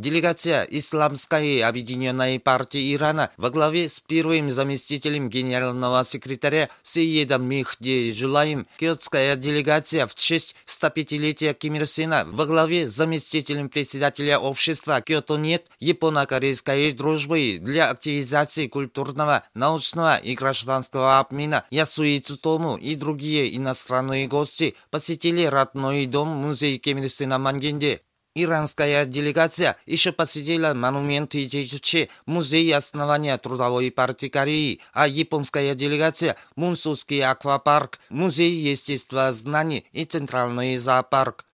Делегация Исламской объединенной партии Ирана во главе с первым заместителем генерального секретаря Сеедом Мехди Джулаем, киотская делегация в честь 105-летия Ким Ир Сена во главе с заместителем председателя общества Киото-нет японо-корейской дружбы для активизации культурного, научного и гражданского обмена Ясуи Цутому и другие иностранные гости посетили родной дом музей Ким Ир Сена Мангенде. Иранская делегация еще посетила монумент Ичичучи, музей основания Трудовой партии Кореи, а японская делегация – Мунсуский аквапарк, музей естествознаний и центральный зоопарк.